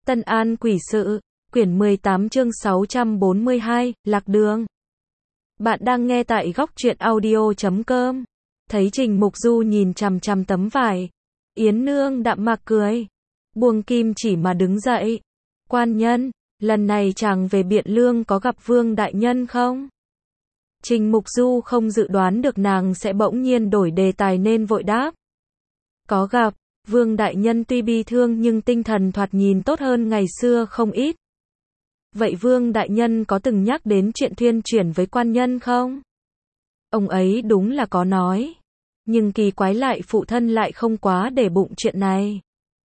Tân An Quỷ Sự, quyển 18 chương 642, Lạc Đường. Bạn đang nghe tại góc truyện audio.com. Thấy Trình Mục Du nhìn chằm chằm tấm vải. Yến Nương đạm mạc cười. Buông kim chỉ mà đứng dậy. Quan nhân, lần này chàng về Biện Lương có gặp Vương Đại Nhân không? Trình Mục Du không dự đoán được nàng sẽ bỗng nhiên đổi đề tài nên vội đáp. Có gặp. Vương Đại Nhân tuy bi thương nhưng tinh thần thoạt nhìn tốt hơn ngày xưa không ít. Vậy Vương Đại Nhân có từng nhắc đến chuyện thuyên chuyển với quan nhân không? Ông ấy đúng là có nói. Nhưng kỳ quái lại phụ thân lại không quá để bụng chuyện này.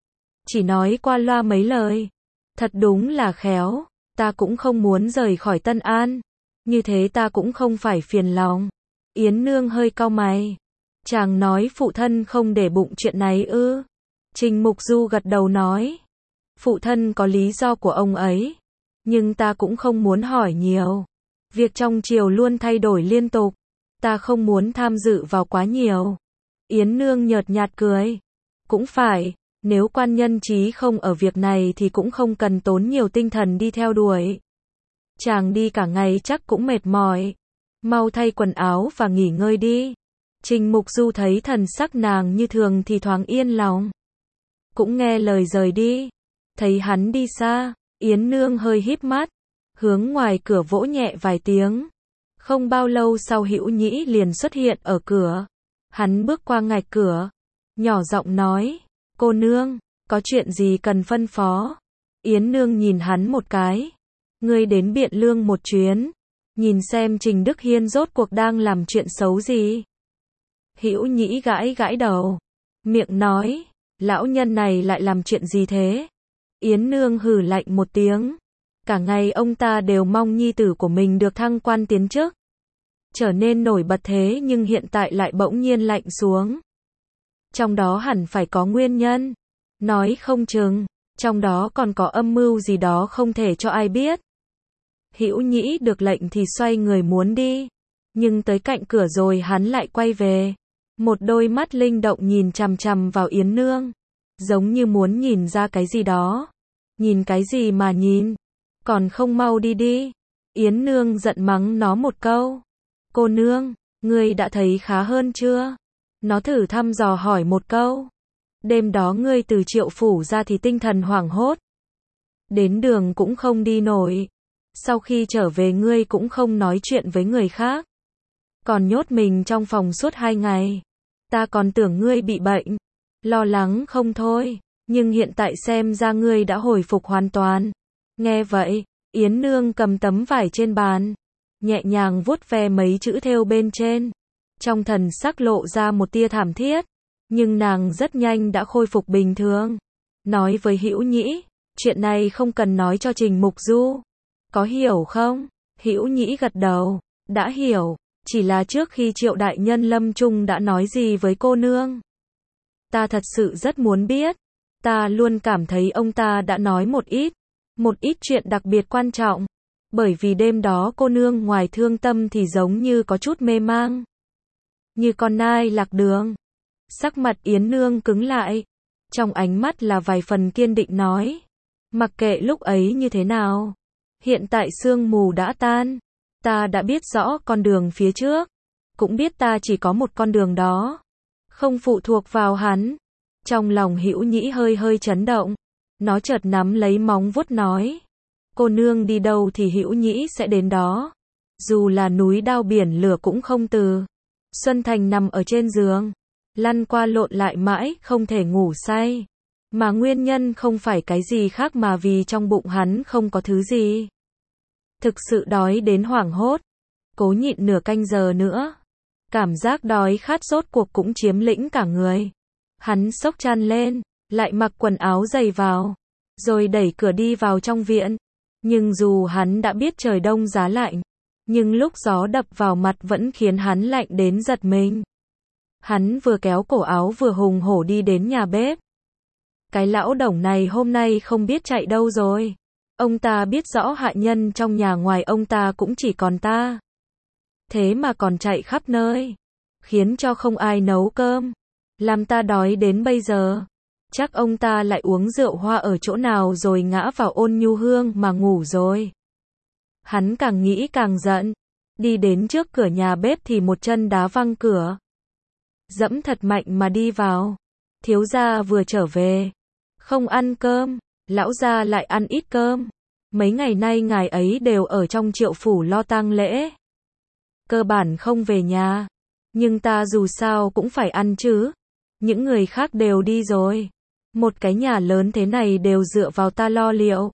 Chỉ nói qua loa mấy lời. Thật đúng là khéo, ta cũng không muốn rời khỏi Tân An. Như thế ta cũng không phải phiền lòng. Yến Nương hơi cau mày. Chàng nói phụ thân không để bụng chuyện này ư? Trình Mục Du gật đầu nói. Phụ thân có lý do của ông ấy. Nhưng ta cũng không muốn hỏi nhiều. Việc trong triều luôn thay đổi liên tục. Ta không muốn tham dự vào quá nhiều. Yến Nương nhợt nhạt cười. Cũng phải, nếu quan nhân trí không ở việc này thì cũng không cần tốn nhiều tinh thần đi theo đuổi. Chàng đi cả ngày chắc cũng mệt mỏi. Mau thay quần áo và nghỉ ngơi đi. Trình Mục Du thấy thần sắc nàng như thường thì thoáng yên lòng. Cũng nghe lời rời đi. Thấy hắn đi xa, Yến Nương hơi híp mắt, hướng ngoài cửa vỗ nhẹ vài tiếng. Không bao lâu sau Hữu Nhĩ liền xuất hiện ở cửa. Hắn bước qua ngạch cửa, nhỏ giọng nói, cô nương, có chuyện gì cần phân phó? Yến Nương nhìn hắn một cái. Ngươi đến Biện Lương một chuyến, nhìn xem Trình Đức Hiên rốt cuộc đang làm chuyện xấu gì. Hữu Nhĩ gãi gãi đầu, miệng nói, lão nhân này lại làm chuyện gì thế? Yến Nương hừ lạnh một tiếng. Cả ngày ông ta đều mong nhi tử của mình được thăng quan tiến chức, trở nên nổi bật thế nhưng hiện tại lại bỗng nhiên lạnh xuống. Trong đó hẳn phải có nguyên nhân. Nói không chừng, trong đó còn có âm mưu gì đó không thể cho ai biết. Hữu Nhĩ được lệnh thì xoay người muốn đi. Nhưng tới cạnh cửa rồi hắn lại quay về. Một đôi mắt linh động nhìn chằm chằm vào Yến Nương. Giống như muốn nhìn ra cái gì đó. Nhìn cái gì mà nhìn? Còn không mau đi đi. Yến Nương giận mắng nó một câu. Cô nương, ngươi đã thấy khá hơn chưa? Nó thử thăm dò hỏi một câu. Đêm đó ngươi từ Triệu phủ ra thì tinh thần hoảng hốt. Đến đường cũng không đi nổi. Sau khi trở về ngươi cũng không nói chuyện với người khác. Còn nhốt mình trong phòng suốt 2 ngày. Ta còn tưởng ngươi bị bệnh. Lo lắng không thôi. Nhưng hiện tại xem ra ngươi đã hồi phục hoàn toàn. Nghe vậy, Yến Nương cầm tấm vải trên bàn, nhẹ nhàng vuốt ve mấy chữ thêu bên trên. Trong thần sắc lộ ra một tia thảm thiết. Nhưng nàng rất nhanh đã khôi phục bình thường. Nói với Hữu Nhĩ, chuyện này không cần nói cho Trình Mục Du. Có hiểu không? Hữu Nhĩ gật đầu, đã hiểu. Chỉ là trước khi Triệu Đại Nhân lâm chung đã nói gì với cô nương? Ta thật sự rất muốn biết. Ta luôn cảm thấy ông ta đã nói một ít chuyện đặc biệt quan trọng. Bởi vì đêm đó cô nương ngoài thương tâm thì giống như có chút mê mang. Như con nai lạc đường. Sắc mặt Yến Nương cứng lại. Trong ánh mắt là vài phần kiên định nói. Mặc kệ lúc ấy như thế nào. Hiện tại sương mù đã tan. Ta đã biết rõ con đường phía trước. Cũng biết ta chỉ có một con đường đó. Không phụ thuộc vào hắn. Trong lòng Hữu Nhĩ hơi hơi chấn động. Nó chợt nắm lấy móng vuốt nói. Cô nương đi đâu thì Hữu Nhĩ sẽ đến đó. Dù là núi đao biển lửa cũng không từ. Xuân Thành nằm ở trên giường. Lăn qua lộn lại mãi không thể ngủ say. Mà nguyên nhân không phải cái gì khác mà vì trong bụng hắn không có thứ gì. Thực sự đói đến hoảng hốt. Cố nhịn nửa canh giờ nữa. Cảm giác đói khát rốt cuộc cũng chiếm lĩnh cả người. Hắn xốc chăn lên, lại mặc quần áo dày vào, rồi đẩy cửa đi vào trong viện. Nhưng dù hắn đã biết trời đông giá lạnh, nhưng lúc gió đập vào mặt vẫn khiến hắn lạnh đến giật mình. Hắn vừa kéo cổ áo vừa hùng hổ đi đến nhà bếp. Cái lão Đồng này hôm nay không biết chạy đâu rồi. Ông ta biết rõ hạ nhân trong nhà ngoài ông ta cũng chỉ còn ta. Thế mà còn chạy khắp nơi, khiến cho không ai nấu cơm. Làm ta đói đến bây giờ. Chắc ông ta lại uống rượu hoa ở chỗ nào rồi ngã vào Ôn Nhu Hương mà ngủ rồi. Hắn càng nghĩ càng giận. Đi đến trước cửa nhà bếp thì một chân đá văng cửa. Dẫm thật mạnh mà đi vào. Thiếu gia vừa trở về. Không ăn cơm. Lão gia lại ăn ít cơm. Mấy ngày nay ngài ấy đều ở trong Triệu phủ lo tang lễ. Cơ bản không về nhà. Nhưng ta dù sao cũng phải ăn chứ. Những người khác đều đi rồi. Một cái nhà lớn thế này đều dựa vào ta lo liệu.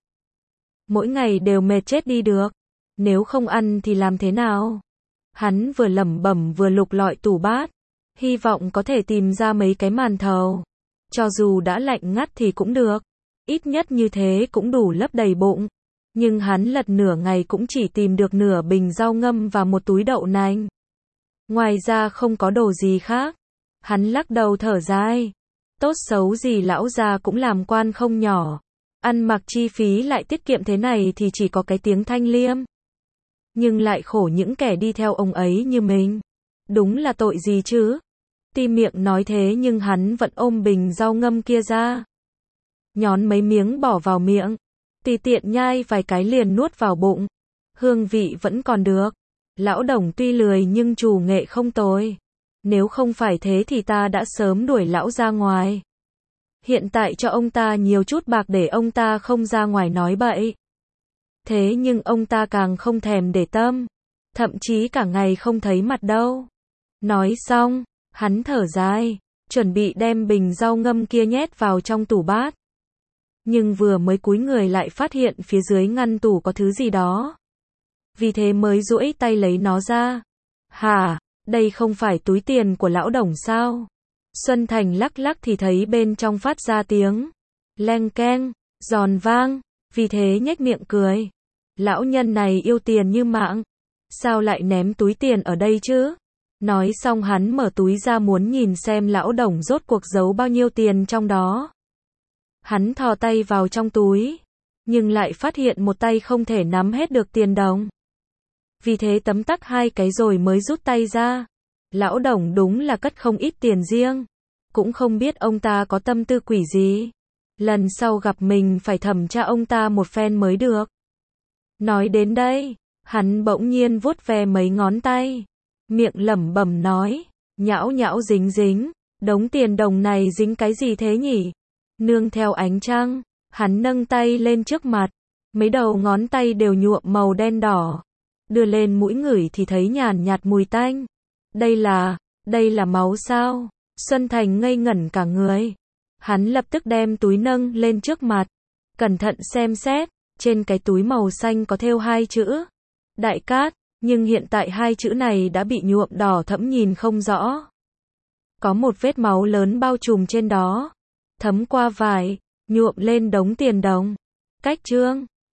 Mỗi ngày đều mệt chết đi được. Nếu không ăn thì làm thế nào? Hắn vừa lẩm bẩm vừa lục lọi tủ bát. Hy vọng có thể tìm ra mấy cái màn thầu. Cho dù đã lạnh ngắt thì cũng được. Ít nhất như thế cũng đủ lấp đầy bụng. Nhưng hắn lật nửa ngày cũng chỉ tìm được nửa bình rau ngâm và một túi đậu nành. Ngoài ra không có đồ gì khác. Hắn lắc đầu thở dài. Tốt xấu gì lão gia cũng làm quan không nhỏ. Ăn mặc chi phí lại tiết kiệm thế này thì chỉ có cái tiếng Thanh Liêm. Nhưng lại khổ những kẻ đi theo ông ấy như mình. Đúng là tội gì chứ? Ti miệng nói thế nhưng hắn vẫn ôm bình rau ngâm kia ra. Nhón mấy miếng bỏ vào miệng. Tùy tiện nhai vài cái liền nuốt vào bụng. Hương vị vẫn còn được. Lão Đồng tuy lười nhưng trù nghệ không tồi. Nếu không phải thế thì ta đã sớm đuổi lão ra ngoài. Hiện tại cho ông ta nhiều chút bạc để ông ta không ra ngoài nói bậy. Thế nhưng ông ta càng không thèm để tâm. Thậm chí cả ngày không thấy mặt đâu. Nói xong, hắn thở dài, chuẩn bị đem bình rau ngâm kia nhét vào trong tủ bát. Nhưng vừa mới cúi người lại phát hiện phía dưới ngăn tủ có thứ gì đó. Vì thế mới duỗi tay lấy nó ra. Hả, đây không phải túi tiền của lão Đồng sao? Xuân Thành lắc lắc thì thấy bên trong phát ra tiếng leng keng, giòn vang, vì thế nhếch miệng cười. Lão nhân này yêu tiền như mạng. Sao lại ném túi tiền ở đây chứ? Nói xong hắn mở túi ra muốn nhìn xem lão Đồng rốt cuộc giấu bao nhiêu tiền trong đó. Hắn thò tay vào trong túi, nhưng lại phát hiện một tay không thể nắm hết được tiền đồng. Vì thế tấm tắc hai cái rồi mới rút tay ra. Lão Đồng đúng là cất không ít tiền riêng. Cũng không biết ông ta có tâm tư quỷ gì. Lần sau gặp mình phải thẩm tra ông ta một phen mới được. Nói đến đây, hắn bỗng nhiên vuốt ve mấy ngón tay. Miệng lẩm bẩm nói, nhão nhão dính dính, đống tiền đồng này dính cái gì thế nhỉ? Nương theo ánh trăng, hắn nâng tay lên trước mặt. Mấy đầu ngón tay đều nhuộm màu đen đỏ. Đưa lên mũi ngửi thì thấy nhàn nhạt mùi tanh. Đây là máu sao? Xuân Thành ngây ngẩn cả người. Hắn lập tức đem túi nâng lên trước mặt. Cẩn thận xem xét, trên cái túi màu xanh có thêu hai chữ. Đại Cát, nhưng hiện tại hai chữ này đã bị nhuộm đỏ thẫm nhìn không rõ. Có một vết máu lớn bao trùm trên đó. Thấm qua vải, nhuộm lên đống tiền đồng. Cách chương